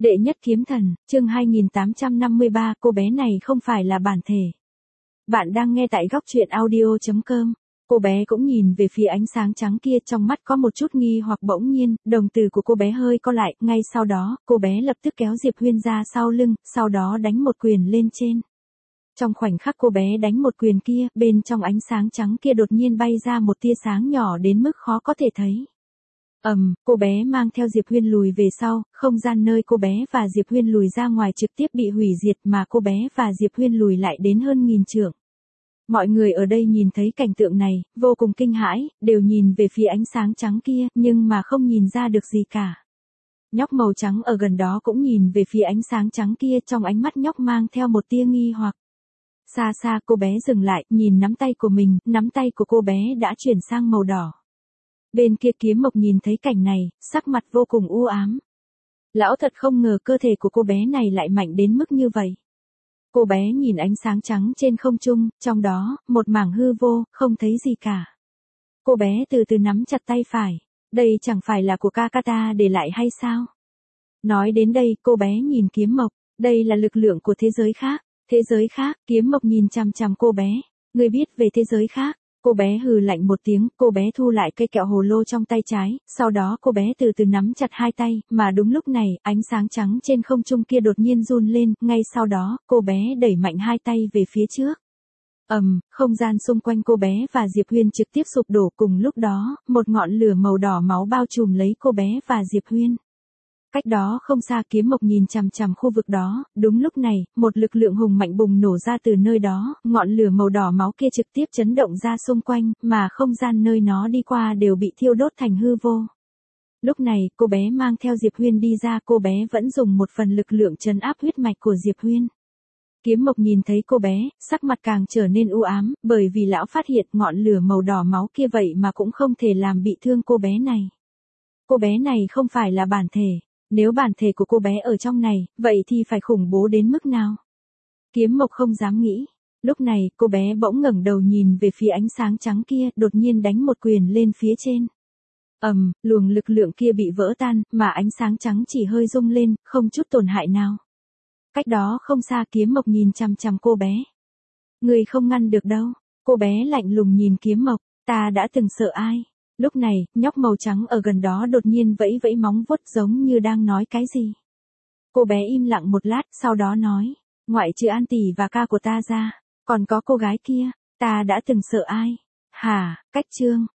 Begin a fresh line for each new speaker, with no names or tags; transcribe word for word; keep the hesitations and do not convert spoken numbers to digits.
Đệ nhất kiếm thần, chương hai nghìn tám trăm năm mươi ba, cô bé này không phải là bản thể. Bạn đang nghe tại góc truyện audio chấm com. Cô bé cũng nhìn về phía ánh sáng trắng kia, trong mắt có một chút nghi hoặc. Bỗng nhiên, đồng tử của cô bé hơi co lại, ngay sau đó, cô bé lập tức kéo Diệp Huyên ra sau lưng, sau đó đánh một quyền lên trên. Trong khoảnh khắc cô bé đánh một quyền kia, bên trong ánh sáng trắng kia đột nhiên bay ra một tia sáng nhỏ đến mức khó có thể thấy. Ầm, um, cô bé mang theo Diệp Huyên lùi về sau, không gian nơi cô bé và Diệp Huyên lùi ra ngoài trực tiếp bị hủy diệt, mà cô bé và Diệp Huyên lùi lại đến hơn nghìn trượng. Mọi người ở đây nhìn thấy cảnh tượng này, vô cùng kinh hãi, đều nhìn về phía ánh sáng trắng kia, nhưng mà không nhìn ra được gì cả. Nhóc màu trắng ở gần đó cũng nhìn về phía ánh sáng trắng kia, trong ánh mắt nhóc mang theo một tia nghi hoặc. Xa xa cô bé dừng lại, nhìn nắm tay của mình, nắm tay của cô bé đã chuyển sang màu đỏ. Bên kia Kiếm Mộc nhìn thấy cảnh này, sắc mặt vô cùng u ám. Lão thật không ngờ cơ thể của cô bé này lại mạnh đến mức như vậy. Cô bé nhìn ánh sáng trắng trên không trung, trong đó, một mảng hư vô, không thấy gì cả. Cô bé từ từ nắm chặt tay phải. Đây chẳng phải là của Kakata để lại hay sao? Nói đến đây, cô bé nhìn Kiếm Mộc. Đây là lực lượng của thế giới khác. Thế giới khác, Kiếm Mộc nhìn chằm chằm cô bé. Người biết về thế giới khác. Cô bé hừ lạnh một tiếng, cô bé thu lại cây kẹo hồ lô trong tay trái, sau đó cô bé từ từ nắm chặt hai tay, mà đúng lúc này, ánh sáng trắng trên không trung kia đột nhiên run lên, ngay sau đó, cô bé đẩy mạnh hai tay về phía trước. Ầm, um, không gian xung quanh cô bé và Diệp Huyên trực tiếp sụp đổ. Cùng lúc đó, một ngọn lửa màu đỏ máu bao trùm lấy cô bé và Diệp Huyên. Cách đó không xa, Kiếm Mộc nhìn chằm chằm khu vực đó, đúng lúc này, một lực lượng hùng mạnh bùng nổ ra từ nơi đó, ngọn lửa màu đỏ máu kia trực tiếp chấn động ra xung quanh, mà không gian nơi nó đi qua đều bị thiêu đốt thành hư vô. Lúc này, cô bé mang theo Diệp Huyên đi ra, cô bé vẫn dùng một phần lực lượng trấn áp huyết mạch của Diệp Huyên. Kiếm Mộc nhìn thấy cô bé, sắc mặt càng trở nên u ám, bởi vì lão phát hiện ngọn lửa màu đỏ máu kia vậy mà cũng không thể làm bị thương cô bé này. Cô bé này không phải là bản thể. Nếu bản thể của cô bé ở trong này, vậy thì phải khủng bố đến mức nào? Kiếm Mộc không dám nghĩ. Lúc này, cô bé bỗng ngẩng đầu nhìn về phía ánh sáng trắng kia, đột nhiên đánh một quyền lên phía trên. Ầm, um, luồng lực lượng kia bị vỡ tan, mà ánh sáng trắng chỉ hơi rung lên, không chút tổn hại nào. Cách đó không xa, Kiếm Mộc nhìn chằm chằm cô bé. Người không ngăn được đâu. Cô bé lạnh lùng nhìn Kiếm Mộc, ta đã từng sợ ai? Lúc này, nhóc màu trắng ở gần đó đột nhiên vẫy vẫy móng vuốt giống như đang nói cái gì. Cô bé im lặng một lát, sau đó nói, ngoại trừ An tỷ và ca của ta ra, còn có cô gái kia, ta đã từng sợ ai? Hả, cách chương,